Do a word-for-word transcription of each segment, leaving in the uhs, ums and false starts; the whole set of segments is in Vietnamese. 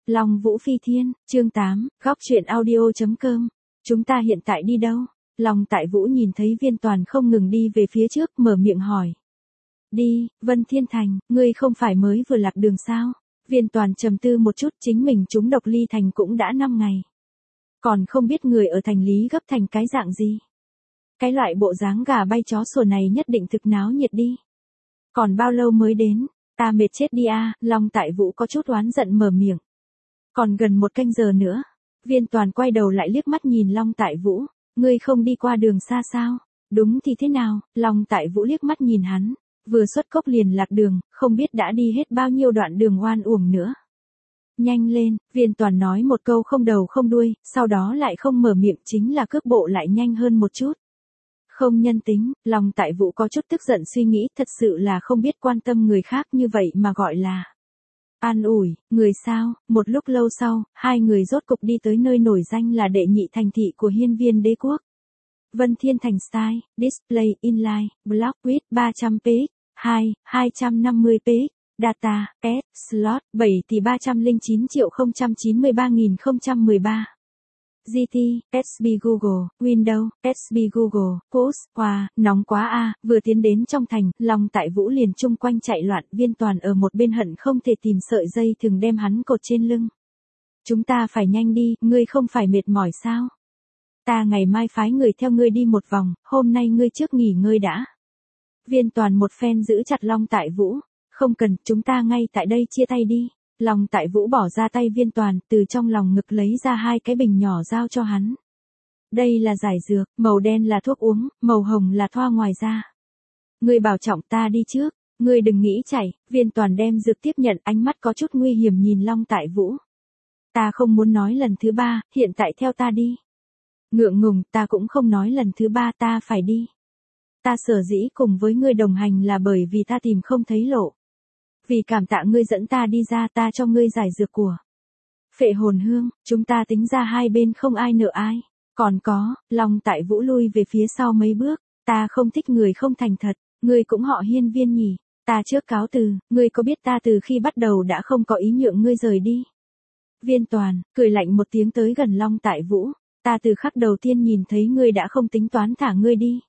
Long Vũ Phi Thiên, chương tám, góc truyện audio.com. Chúng ta hiện tại đi đâu? Long Tại Vũ nhìn thấy Viên Toàn không ngừng đi về phía trước, mở miệng hỏi. Đi, Vân Thiên Thành, ngươi không phải mới vừa lạc đường sao? Viên Toàn trầm tư một chút, chính mình trúng độc ly thành cũng đã năm ngày. Còn không biết người ở thành lý gấp thành cái dạng gì. Cái loại bộ dáng gà bay chó sủa này nhất định thực náo nhiệt đi. Còn bao lâu mới đến? Ta mệt chết đi a. Long Tại Vũ có chút oán giận mở miệng. Còn gần một canh giờ nữa. Viên Toàn quay đầu lại liếc mắt nhìn Long Tại Vũ. Ngươi không đi qua đường xa sao? Đúng thì thế nào? Long Tại Vũ liếc mắt nhìn hắn. Vừa xuất cốc liền lạc đường, không biết đã đi hết bao nhiêu đoạn đường oan uổng nữa. Nhanh lên, Viên Toàn nói một câu không đầu không đuôi, sau đó lại không mở miệng, chính là cước bộ lại nhanh hơn một chút. Không nhân tính, Long Tại Vũ có chút tức giận suy nghĩ, thật sự là không biết quan tâm người khác như vậy mà gọi là an ủi, người sao. Một lúc lâu sau, hai người rốt cục đi tới nơi nổi danh là đệ nhị thành thị của Hiên Viên Đế quốc. Vân Thiên Thành Style, Display, Inline, Block with ba trăm px, hai, hai trăm năm mươi px, Data, S, Slot, bảy tỷ ba trăm lẻ chín triệu không trăm chín mươi ba nghìn không trăm mười ba. giê tê, ét bê Google, Windows, ét bê Google, Post, Hoa, nóng quá a. Vừa tiến đến trong thành, Long Tại Vũ liền chung quanh chạy loạn, Viên Toàn ở một bên hận không thể tìm sợi dây thừng đem hắn cột trên lưng. Chúng ta phải nhanh đi, ngươi không phải mệt mỏi sao? Ta ngày mai phái người theo ngươi đi một vòng, hôm nay ngươi trước nghỉ ngơi đã. Viên Toàn một phen giữ chặt Long Tại Vũ. Không cần, chúng ta ngay tại đây chia tay đi. Long Tại Vũ bỏ ra tay Viên Toàn, từ trong lòng ngực lấy ra hai cái bình nhỏ giao cho hắn. Đây là giải dược, màu đen là thuốc uống, màu hồng là thoa ngoài da. Ngươi bảo trọng, ta đi trước, ngươi đừng nghĩ chạy. Viên Toàn đem dược tiếp nhận, ánh mắt có chút nguy hiểm nhìn Long Tại Vũ. Ta không muốn nói lần thứ ba, hiện tại theo ta đi. Ngượng ngùng, ta cũng không nói lần thứ ba, ta phải đi. Ta sở dĩ cùng với ngươi đồng hành là bởi vì ta tìm không thấy lộ. Vì cảm tạ ngươi dẫn ta đi ra, ta cho ngươi giải dược của Phệ Hồn Hương, chúng ta tính ra hai bên không ai nợ ai. Còn có, Long Tại Vũ lui về phía sau mấy bước, ta không thích người không thành thật, ngươi cũng họ Hiên Viên nhỉ, ta trước cáo từ, ngươi có biết ta từ khi bắt đầu đã không có ý nhượng ngươi rời đi. Viên Toàn, cười lạnh một tiếng tới gần Long Tại Vũ, ta từ khắc đầu tiên nhìn thấy ngươi đã không tính toán thả ngươi đi.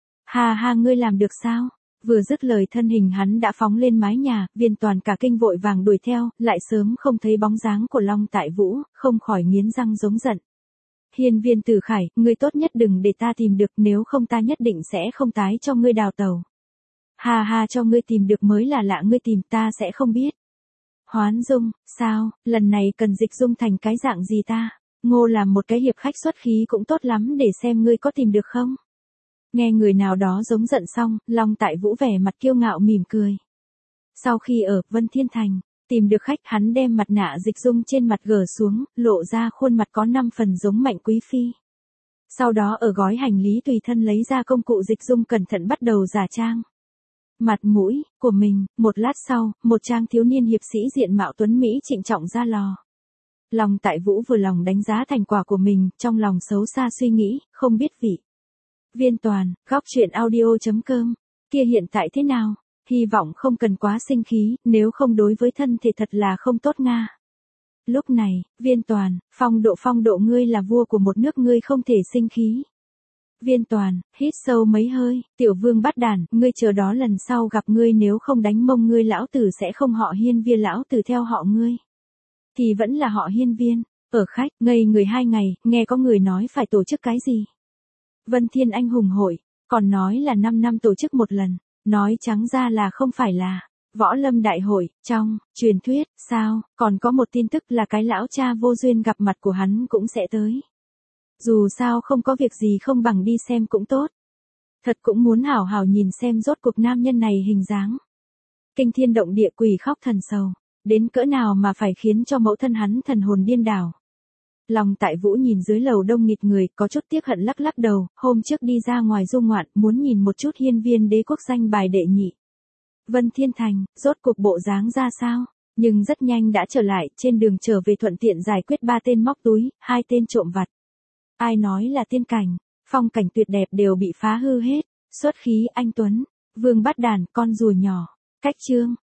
Hà hà, ngươi làm được sao? Vừa dứt lời thân hình hắn đã phóng lên mái nhà, Viên Toàn cả kinh vội vàng đuổi theo, lại sớm không thấy bóng dáng của Long Tại Vũ, không khỏi nghiến răng giống giận. Hiên Viên Tử Khải, ngươi tốt nhất đừng để ta tìm được, nếu không ta nhất định sẽ không tái cho ngươi đào tẩu. Hà hà, cho ngươi tìm được mới là lạ, ngươi tìm ta sẽ không biết. Hoán Dung, sao, lần này cần dịch dung thành cái dạng gì ta? Ngô làm một cái hiệp khách xuất khí cũng tốt lắm, để xem ngươi có tìm được không? Nghe người nào đó giống giận xong, Long Tại Vũ vẻ mặt kiêu ngạo mỉm cười. Sau khi ở Vân Thiên Thành, tìm được khách, hắn đem mặt nạ dịch dung trên mặt gỡ xuống, lộ ra khuôn mặt có năm phần giống Mạnh Quý Phi. Sau đó ở gói hành lý tùy thân lấy ra công cụ dịch dung, cẩn thận bắt đầu giả trang mặt mũi của mình. Một lát sau, một trang thiếu niên hiệp sĩ diện mạo tuấn Mỹ trịnh trọng ra lò. Long Tại Vũ vừa lòng đánh giá thành quả của mình, trong lòng xấu xa suy nghĩ, không biết vị. Viên Toàn, góc truyện audio.com, kia hiện tại thế nào? Hy vọng không cần quá sinh khí, nếu không đối với thân thể thật là không tốt nga. Lúc này, Viên Toàn, phong độ phong độ, ngươi là vua của một nước, ngươi không thể sinh khí. Viên Toàn, hít sâu mấy hơi, tiểu vương bắt đàn, ngươi chờ đó, lần sau gặp ngươi nếu không đánh mông ngươi, lão tử sẽ không họ Hiên Viên, lão tử theo họ ngươi thì vẫn là họ Hiên Viên. Ở khách, ngây người hai ngày, nghe có người nói phải tổ chức cái gì Vân Thiên Anh hùng hội, còn nói là năm năm tổ chức một lần, nói trắng ra là không phải là võ lâm đại hội. Trong truyền thuyết, sao, còn có một tin tức là cái lão cha vô duyên gặp mặt của hắn cũng sẽ tới. Dù sao không có việc gì không bằng đi xem cũng tốt. Thật cũng muốn hảo hảo nhìn xem rốt cuộc nam nhân này hình dáng kinh thiên động địa, quỷ khóc thần sầu, đến cỡ nào mà phải khiến cho mẫu thân hắn thần hồn điên đảo. Long Tại Vũ nhìn dưới lầu đông nghịt người, có chút tiếc hận lắc lắc đầu, hôm trước đi ra ngoài du ngoạn, muốn nhìn một chút Hiên Viên Đế quốc danh bài đệ nhị Vân Thiên Thành, rốt cuộc bộ dáng ra sao, nhưng rất nhanh đã trở lại, trên đường trở về thuận tiện giải quyết ba tên móc túi, hai tên trộm vặt. Ai nói là tiên cảnh, phong cảnh tuyệt đẹp đều bị phá hư hết, xuất khí anh tuấn, vương bắt đàn, con rùa nhỏ. Cách chương,